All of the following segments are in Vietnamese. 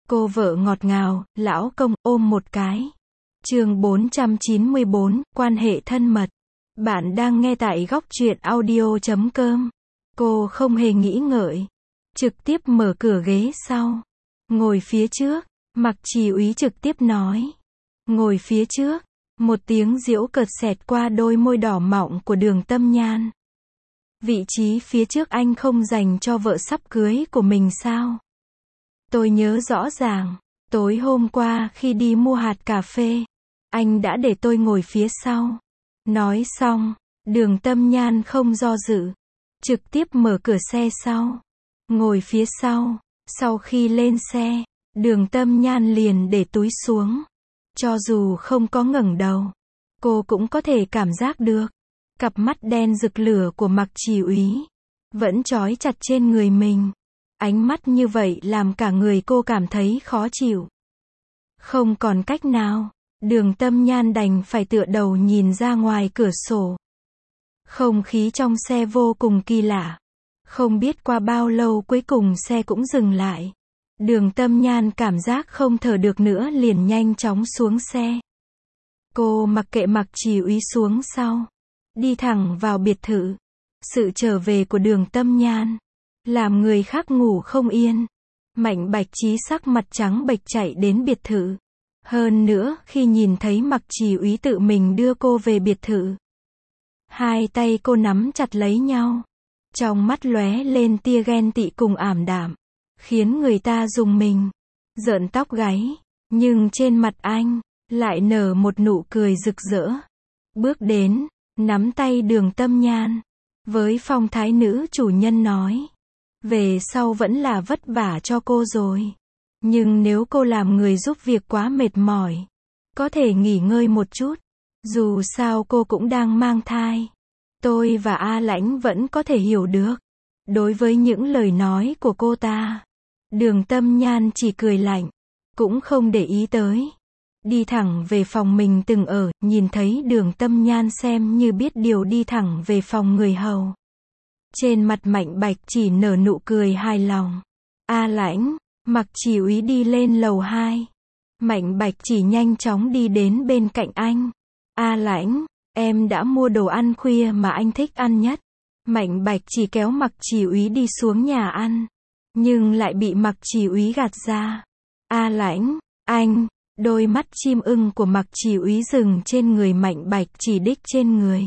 Cô vợ ngọt ngào, lão công, ôm một cái. Chương 494, quan hệ thân mật. Bạn đang nghe tại góc truyện audio.com. Cô không hề nghĩ ngợi. Trực tiếp mở cửa ghế sau. Ngồi phía trước. Mặc Trì Úy trực tiếp nói. Ngồi phía trước. Một tiếng giễu cợt xẹt qua đôi môi đỏ mọng của Đường Tâm Nhan. Vị trí phía trước anh không dành cho vợ sắp cưới của mình sao? Tôi nhớ rõ ràng, tối hôm qua khi đi mua hạt cà phê, anh đã để tôi ngồi phía sau. Nói xong, Đường Tâm Nhan không do dự, trực tiếp mở cửa xe sau, ngồi phía sau. Sau khi lên xe, Đường Tâm Nhan liền để túi xuống. Cho dù không có ngẩng đầu, cô cũng có thể cảm giác được, cặp mắt đen rực lửa của Mặc Trì Úy vẫn trói chặt trên người mình. Ánh mắt như vậy làm cả người cô cảm thấy khó chịu. Không còn cách nào, Đường Tâm Nhan đành phải tựa đầu nhìn ra ngoài cửa sổ. Không khí trong xe vô cùng kỳ lạ. Không biết qua bao lâu cuối cùng xe cũng dừng lại. Đường Tâm Nhan cảm giác không thở được nữa liền nhanh chóng xuống xe. Cô mặc kệ Mặc Trì Úy xuống sau, đi thẳng vào biệt thự. Sự trở về của Đường Tâm Nhan làm người khác ngủ không yên. Mạnh Bạch Trí sắc mặt trắng bệch chạy đến biệt thự. Hơn nữa, khi nhìn thấy Mặc Trì Úy tự mình đưa cô về biệt thự, hai tay cô nắm chặt lấy nhau, trong mắt lóe lên tia ghen tị cùng ảm đạm, khiến người ta rùng mình, rợn tóc gáy. Nhưng trên mặt anh lại nở một nụ cười rực rỡ. Bước đến, nắm tay Đường Tâm Nhan, với phong thái nữ chủ nhân nói: về sau vẫn là vất vả cho cô rồi. Nhưng nếu cô làm người giúp việc quá mệt mỏi, có thể nghỉ ngơi một chút. Dù sao cô cũng đang mang thai. Tôi và A Lãnh vẫn có thể hiểu được. Đối với những lời nói của cô ta, Đường Tâm Nhan chỉ cười lạnh, cũng không để ý tới. Đi thẳng về phòng mình từng ở, nhìn thấy Đường Tâm Nhan xem như biết điều đi thẳng về phòng người hầu. Trên mặt Mạnh Bạch chỉ nở nụ cười hài lòng. A Lãnh, Mặc Trì Úy đi lên lầu 2. Mạnh Bạch chỉ nhanh chóng đi đến bên cạnh anh. A Lãnh, em đã mua đồ ăn khuya mà anh thích ăn nhất. Mạnh Bạch chỉ kéo Mặc Trì Úy đi xuống nhà ăn, nhưng lại bị Mặc Trì Úy gạt ra. A Lãnh, anh, đôi mắt chim ưng của Mặc Trì Úy dừng trên người Mạnh Bạch chỉ đích trên người.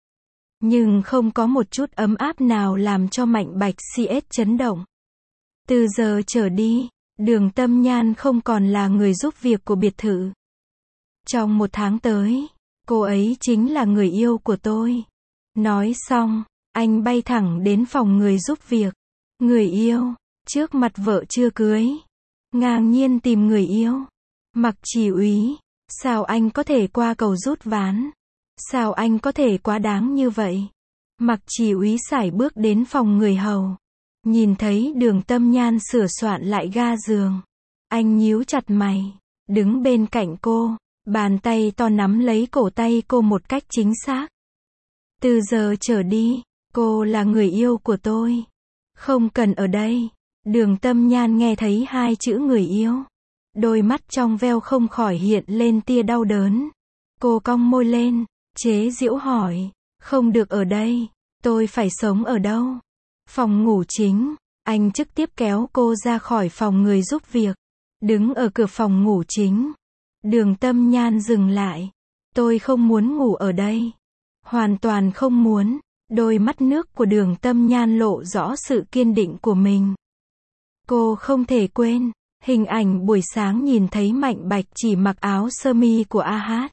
Nhưng không có một chút ấm áp nào làm cho Mạnh Bạch CS chấn động. Từ giờ trở đi, Đường Tâm Nhan không còn là người giúp việc của biệt thự. Trong 1 tháng tới, cô ấy chính là người yêu của tôi. Nói xong, anh bay thẳng đến phòng người giúp việc. Người yêu, trước mặt vợ chưa cưới, ngang nhiên tìm người yêu. Mặc Trì Úy, sao anh có thể qua cầu rút ván? Sao anh có thể quá đáng như vậy? Mặc Trì Úy sải bước đến phòng người hầu. Nhìn thấy Đường Tâm Nhan sửa soạn lại ga giường, anh nhíu chặt mày, đứng bên cạnh cô, bàn tay to nắm lấy cổ tay cô một cách chính xác. Từ giờ trở đi, cô là người yêu của tôi. Không cần ở đây. Đường Tâm Nhan nghe thấy 2 chữ người yêu, đôi mắt trong veo không khỏi hiện lên tia đau đớn. Cô cong môi lên, chế giễu hỏi, không được ở đây, tôi phải sống ở đâu? Phòng ngủ chính. Anh trực tiếp kéo cô ra khỏi phòng người giúp việc, đứng ở cửa phòng ngủ chính. Đường Tâm Nhan dừng lại. Tôi không muốn ngủ ở đây. Hoàn toàn không muốn. Đôi mắt nước của Đường Tâm Nhan lộ rõ sự kiên định của mình. Cô không thể quên hình ảnh buổi sáng nhìn thấy Mạnh Bạch chỉ mặc áo sơ mi của AH,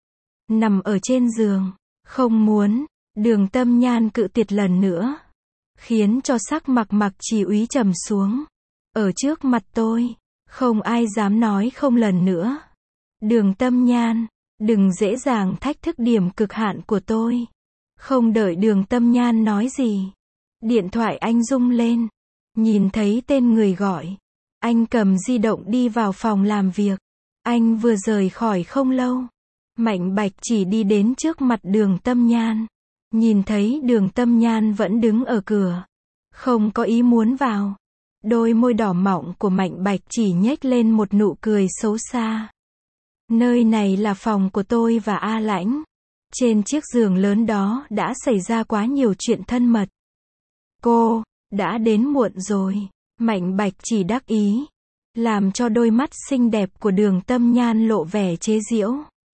nằm ở trên giường. Không muốn. Đường Tâm Nhan cự tuyệt lần nữa, khiến cho sắc mặt Mặc Trì Úy trầm xuống. Ở trước mặt tôi, không ai dám nói không lần nữa. Đường Tâm Nhan, đừng dễ dàng thách thức điểm cực hạn của tôi. Không đợi Đường Tâm Nhan nói gì, điện thoại anh rung lên. Nhìn thấy tên người gọi, anh cầm di động đi vào phòng làm việc. Anh vừa rời khỏi không lâu, Mạnh Bạch chỉ đi đến trước mặt Đường Tâm Nhan. Nhìn thấy Đường Tâm Nhan vẫn đứng ở cửa, không có ý muốn vào. Đôi môi đỏ mọng của Mạnh Bạch chỉ nhếch lên một nụ cười xấu xa. Nơi này là phòng của tôi và A Lãnh. Trên chiếc giường lớn đó đã xảy ra quá nhiều chuyện thân mật. Cô đã đến muộn rồi. Mạnh Bạch chỉ đắc ý, làm cho đôi mắt xinh đẹp của Đường Tâm Nhan lộ vẻ chế giễu.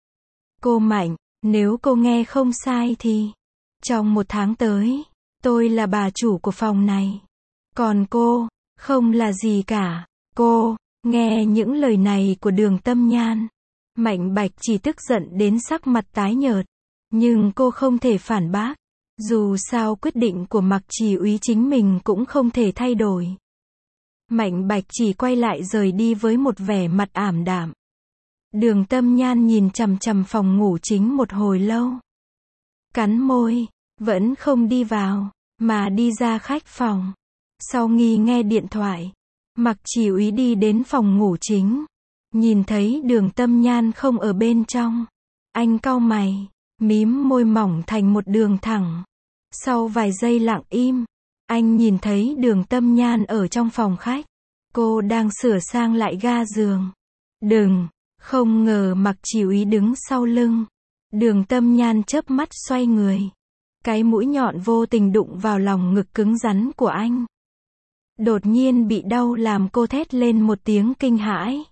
Cô Mạnh, nếu cô nghe không sai thì, trong 1 tháng tới, tôi là bà chủ của phòng này. Còn cô, không là gì cả. Cô, nghe những lời này của Đường Tâm Nhan. Mạnh Bạch chỉ tức giận đến sắc mặt tái nhợt. Nhưng cô không thể phản bác. Dù sao quyết định của Mạc Chỉ Úy chính mình cũng không thể thay đổi. Mạnh Bạch chỉ quay lại rời đi với một vẻ mặt ảm đạm. Đường Tâm Nhan nhìn chằm chằm phòng ngủ chính một hồi lâu. Cắn môi, vẫn không đi vào, mà đi ra khách phòng. Sau khi nghe điện thoại, Mạc Chỉ Úy đi đến phòng ngủ chính. Nhìn thấy Đường Tâm Nhan không ở bên trong. Anh cau mày, mím môi mỏng thành một đường thẳng. Sau vài giây lặng im, anh nhìn thấy Đường Tâm Nhan ở trong phòng khách. Cô đang sửa sang lại ga giường. Đừng, không ngờ Mạc Chỉ Úy đứng sau lưng. Đường Tâm Nhan chớp mắt xoay người. Cái mũi nhọn vô tình đụng vào lòng ngực cứng rắn của anh. Đột nhiên bị đau làm cô thét lên một tiếng kinh hãi.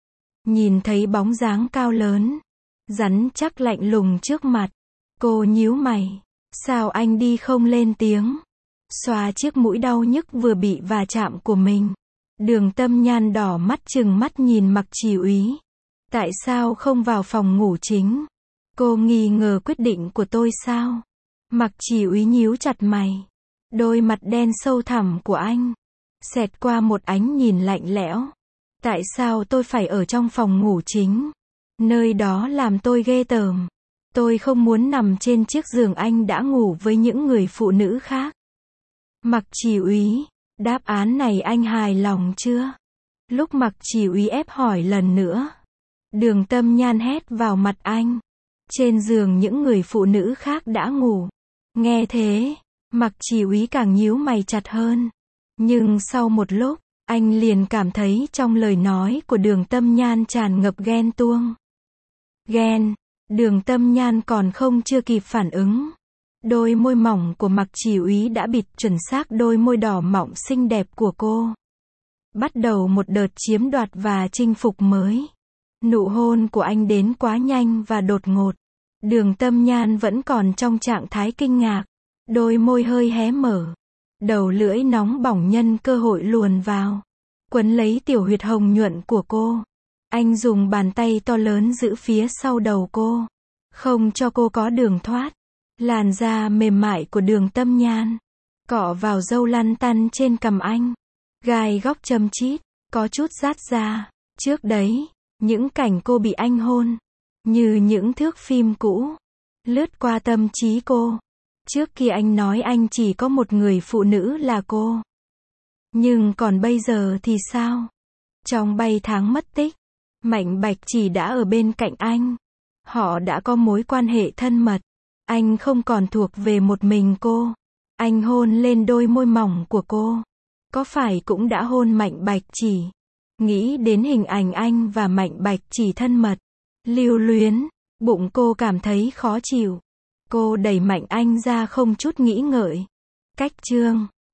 Nhìn thấy bóng dáng cao lớn, rắn chắc lạnh lùng trước mặt. Cô nhíu mày. Sao anh đi không lên tiếng? Xoa chiếc mũi đau nhức vừa bị va chạm của mình. Đường Tâm Nhan đỏ mắt trừng mắt nhìn Mạc Chỉ Úy. Tại sao không vào phòng ngủ chính? Cô nghi ngờ quyết định của tôi sao? Mạc Chỉ Úy nhíu chặt mày. Đôi mặt đen sâu thẳm của anh xẹt qua một ánh nhìn lạnh lẽo. Tại sao tôi phải ở trong phòng ngủ chính? Nơi đó làm tôi ghê tởm. Tôi không muốn nằm trên chiếc giường anh đã ngủ với những người phụ nữ khác. Mạc Chỉ Úy, đáp án này anh hài lòng chưa? Lúc Mạc Chỉ Úy ép hỏi lần nữa, Đường Tâm Nhan hét vào mặt anh. Trên giường những người phụ nữ khác đã ngủ. Nghe thế, Mạc Chỉ Úy càng nhíu mày chặt hơn. Nhưng sau một lúc, anh liền cảm thấy trong lời nói của Đường Tâm Nhan tràn ngập ghen tuông. Ghen. Đường Tâm Nhan còn chưa kịp phản ứng. Đôi môi mỏng của Mạc Chỉ Úy đã bịt chuẩn xác đôi môi đỏ mọng xinh đẹp của cô. Bắt đầu một đợt chiếm đoạt và chinh phục mới. Nụ hôn của anh đến quá nhanh và đột ngột. Đường Tâm Nhan vẫn còn trong trạng thái kinh ngạc. Đôi môi hơi hé mở. Đầu lưỡi nóng bỏng nhân cơ hội luồn vào. Quấn lấy tiểu huyệt hồng nhuận của cô. Anh dùng bàn tay to lớn giữ phía sau đầu cô. Không cho cô có đường thoát. Làn da mềm mại của Đường Tâm Nhan cọ vào râu lăn tăn trên cằm anh. Gai góc châm chít, có chút rát ra. Trước đấy, những cảnh cô bị anh hôn, như những thước phim cũ, lướt qua tâm trí cô. Trước kia anh nói anh chỉ có một người phụ nữ là cô. Nhưng còn bây giờ thì sao? Trong 7 tháng mất tích, Mạnh Bạch chỉ đã ở bên cạnh anh. Họ đã có mối quan hệ thân mật. Anh không còn thuộc về một mình cô. Anh hôn lên đôi môi mỏng của cô. Có phải cũng đã hôn Mạnh Bạch chỉ? Nghĩ đến hình ảnh anh và Mạnh Bạch chỉ thân mật, lưu luyến, bụng cô cảm thấy khó chịu. Cô đẩy mạnh anh ra không chút nghĩ ngợi. Cách chương